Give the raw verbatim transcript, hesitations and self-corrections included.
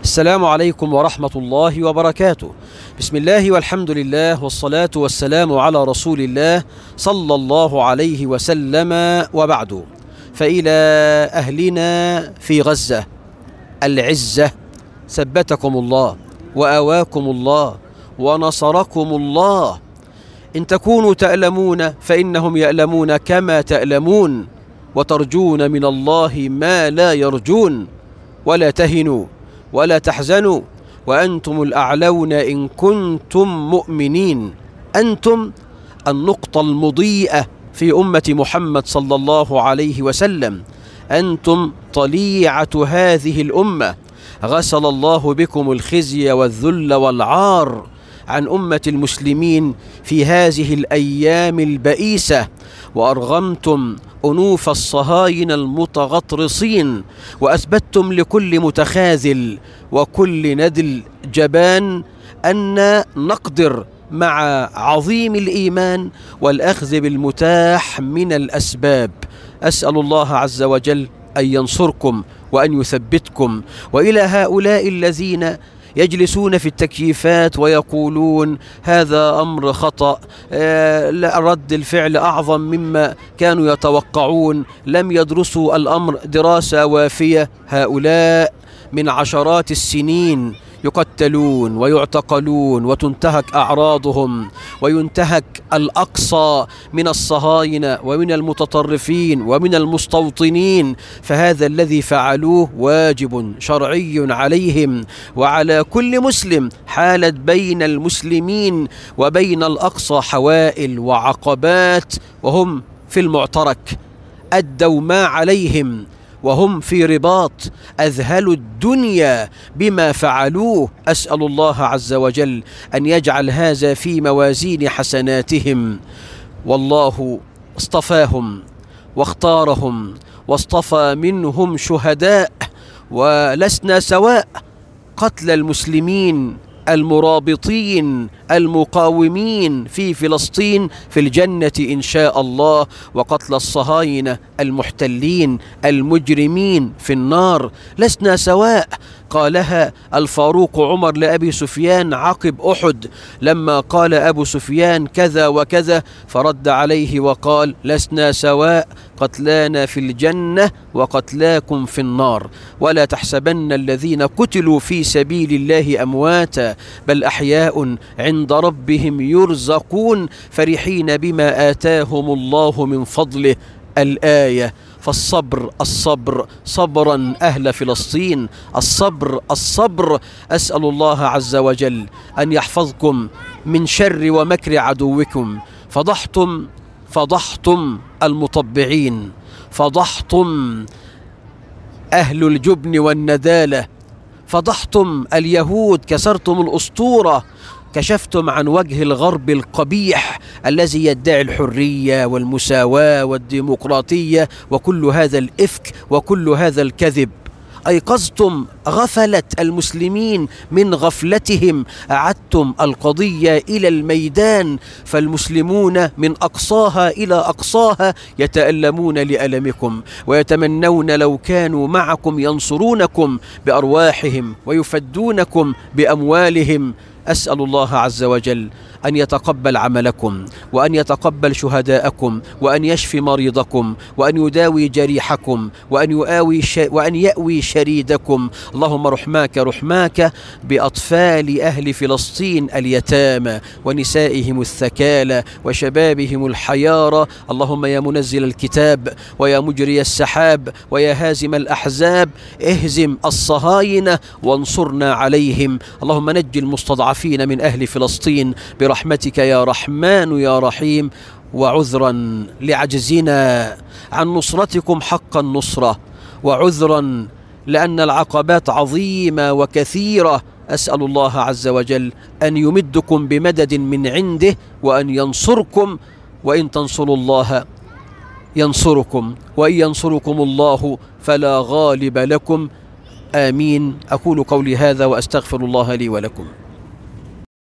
السلام عليكم ورحمة الله وبركاته. بسم الله والحمد لله والصلاة والسلام على رسول الله صلى الله عليه وسلم، وبعد. فإلى أهلنا في غزة العزة، ثبتكم الله وآواكم الله ونصركم الله. إن تكونوا تألمون فإنهم يألمون كما تألمون، وترجون من الله ما لا يرجون، ولا تهنوا ولا تحزنوا وأنتم الأعلون إن كنتم مؤمنين. أنتم النقطة المضيئة في أمة محمد صلى الله عليه وسلم، أنتم طليعة هذه الأمة. غسل الله بكم الخزي والذل والعار عن أمة المسلمين في هذه الأيام البئيسة، وأرغمتم أنوف الصهاينة المتغطرسين، وأثبتم لكل متخاذل وكل ندل جبان أن نقدر مع عظيم الإيمان والأخذ بالمتاح من الأسباب. أسأل الله عز وجل أن ينصركم وأن يثبتكم. وإلى هؤلاء الذين يجلسون في التكييفات ويقولون هذا أمر خطأ، رد الفعل أعظم مما كانوا يتوقعون، لم يدرسوا الأمر دراسة وافية، هؤلاء من عشرات السنين يقتلون ويعتقلون وتنتهك أعراضهم وينتهك الأقصى من الصهاينة ومن المتطرفين ومن المستوطنين. فهذا الذي فعلوه واجب شرعي عليهم وعلى كل مسلم. حالت بين المسلمين وبين الأقصى حوائل وعقبات، وهم في المعترك أدوا ما عليهم، وهم في رباط، أذهلوا الدنيا بما فعلوه. أسأل الله عز وجل أن يجعل هذا في موازين حسناتهم. والله اصطفاهم واختارهم واصطفى منهم شهداء، ولسنا سواء. قتل المسلمين المرابطين المقاومين في فلسطين في الجنة إن شاء الله، وقتل الصهاينة المحتلين المجرمين في النار. لسنا سواء. قالها الفاروق عمر لأبي سفيان عقب أحد، لما قال أبو سفيان كذا وكذا، فرد عليه وقال لسنا سواء، قتلانا في الجنة وقتلاكم في النار. ولا تحسبن الذين قتلوا في سبيل الله أمواتا، بل أحياء عند ربهم يرزقون، فرحين بما آتاهم الله من فضله. الآية. فالصبر الصبر صبرا أهل فلسطين، الصبر الصبر. أسأل الله عز وجل أن يحفظكم من شر ومكر عدوكم. فضحتم فضحتم المطبعين، فضحتم أهل الجبن والندالة، فضحتم اليهود، كسرتم الأسطورة، كشفتم عن وجه الغرب القبيح الذي يدعي الحرية والمساواة والديمقراطية، وكل هذا الإفك وكل هذا الكذب. أيقظتم غفلة المسلمين من غفلتهم، أعدتم القضية إلى الميدان، فالمسلمون من أقصاها إلى أقصاها يتألمون لألمكم، ويتمنون لو كانوا معكم ينصرونكم بأرواحهم ويفدونكم بأموالهم. أسأل الله عز وجل أن يتقبل عملكم، وأن يتقبل شهداءكم، وأن يشفي مريضكم، وأن يداوي جريحكم، وأن يؤوي ش... وأن يأوي شريدكم. اللهم رحماك رحماك بأطفال أهل فلسطين اليتامى، ونسائهم الثكالى، وشبابهم الحيارى. اللهم يا منزل الكتاب، ويا مجري السحاب، ويا هازم الأحزاب، اهزم الصهاينة وانصرنا عليهم. اللهم نجي المستضعفين من أهل فلسطين برحمتك يا رحمن يا رحيم. وعذرا لعجزنا عن نصرتكم حق النصرة، وعذرا لأن العقبات عظيمة وكثيرة. أسأل الله عز وجل أن يمدكم بمدد من عنده، وأن ينصركم. وإن تنصروا الله ينصركم، وإن ينصركم الله فلا غالب لكم. آمين. أقول قولي هذا وأستغفر الله لي ولكم.